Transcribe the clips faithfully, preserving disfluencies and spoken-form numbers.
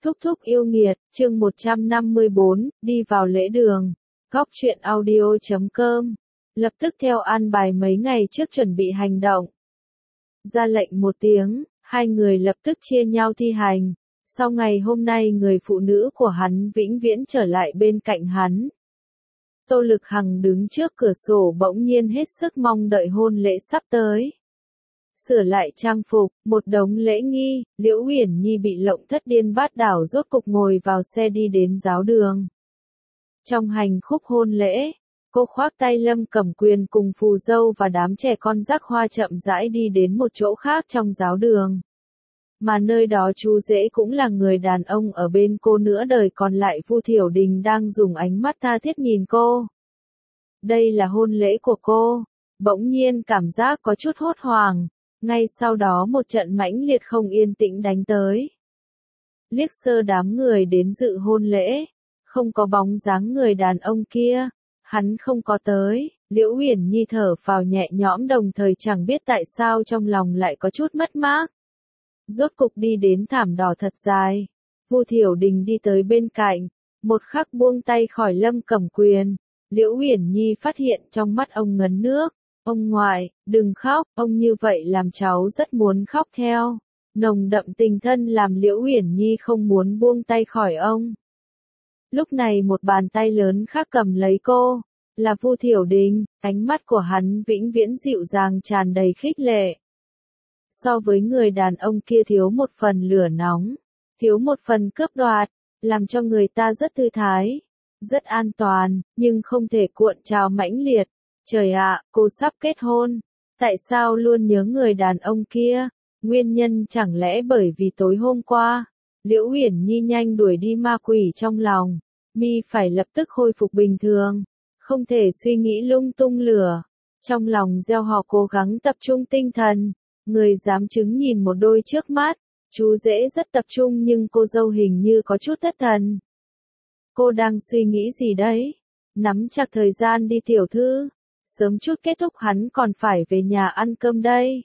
Thúc thúc yêu nghiệt, chương một trăm năm mươi bốn, đi vào lễ đường. Góc truyện audio chấm com. Lập tức theo an bài mấy ngày trước chuẩn bị hành động. Ra lệnh một tiếng, hai người lập tức chia nhau thi hành. Sau ngày hôm nay người phụ nữ của hắn vĩnh viễn trở lại bên cạnh hắn. Tô Lực Hằng đứng trước cửa sổ bỗng nhiên hết sức mong đợi hôn lễ sắp tới. Sửa lại trang phục, một đống lễ nghi, Liễu Uyển Nhi bị lộng thất điên bát đảo rốt cục ngồi vào xe đi đến giáo đường. Trong hành khúc hôn lễ, cô khoác tay Lâm Cẩm Quyền cùng phù dâu và đám trẻ con rắc hoa chậm rãi đi đến một chỗ khác trong giáo đường. Mà nơi đó chú rể cũng là người đàn ông ở bên cô nữa, đời còn lại Vu Thiểu Đình đang dùng ánh mắt tha thiết nhìn cô. Đây là hôn lễ của cô. Bỗng nhiên cảm giác có chút hốt hoảng. Ngay sau đó một trận mãnh liệt không yên tĩnh đánh tới. Liếc sơ đám người đến dự hôn lễ, không có bóng dáng người đàn ông kia, hắn không có tới. Liễu Uyển Nhi thở phào nhẹ nhõm, đồng thời chẳng biết tại sao trong lòng lại có chút mất mát. Rốt cục đi đến thảm đỏ thật dài, Vu Thiểu Đình đi tới bên cạnh, một khắc buông tay khỏi Lâm Cẩm Quyền. Liễu Uyển Nhi phát hiện trong mắt ông ngấn nước. Ông ngoại, đừng khóc, ông như vậy làm cháu rất muốn khóc theo. Nồng đậm tình thân làm Liễu Uyển Nhi không muốn buông tay khỏi ông. Lúc này một bàn tay lớn khác cầm lấy cô, là Vu Thiểu Đình, ánh mắt của hắn vĩnh viễn dịu dàng tràn đầy khích lệ. So với người đàn ông kia thiếu một phần lửa nóng, thiếu một phần cướp đoạt, làm cho người ta rất thư thái, rất an toàn, nhưng không thể cuộn trào mãnh liệt. Trời ạ, cô sắp kết hôn, tại sao luôn nhớ người đàn ông kia? Nguyên nhân chẳng lẽ bởi vì tối hôm qua, Liễu Uyển Nhi nhanh đuổi đi ma quỷ trong lòng, mi phải lập tức khôi phục bình thường, không thể suy nghĩ lung tung lửa. Trong lòng gieo họ cố gắng tập trung tinh thần, người dám chứng nhìn một đôi trước mắt, chú rể rất tập trung nhưng cô dâu hình như có chút thất thần. Cô đang suy nghĩ gì đấy? Nắm chặt thời gian đi tiểu thư. Sớm chút kết thúc hắn còn phải về nhà ăn cơm đây.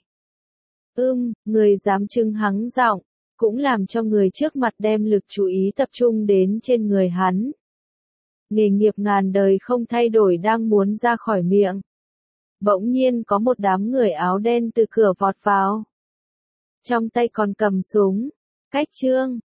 Ưm, người dám chứng hắng giọng, cũng làm cho người trước mặt đem lực chú ý tập trung đến trên người hắn. Nghề nghiệp ngàn đời không thay đổi đang muốn ra khỏi miệng. Bỗng nhiên có một đám người áo đen từ cửa vọt vào. Trong tay còn cầm súng. Cách trương,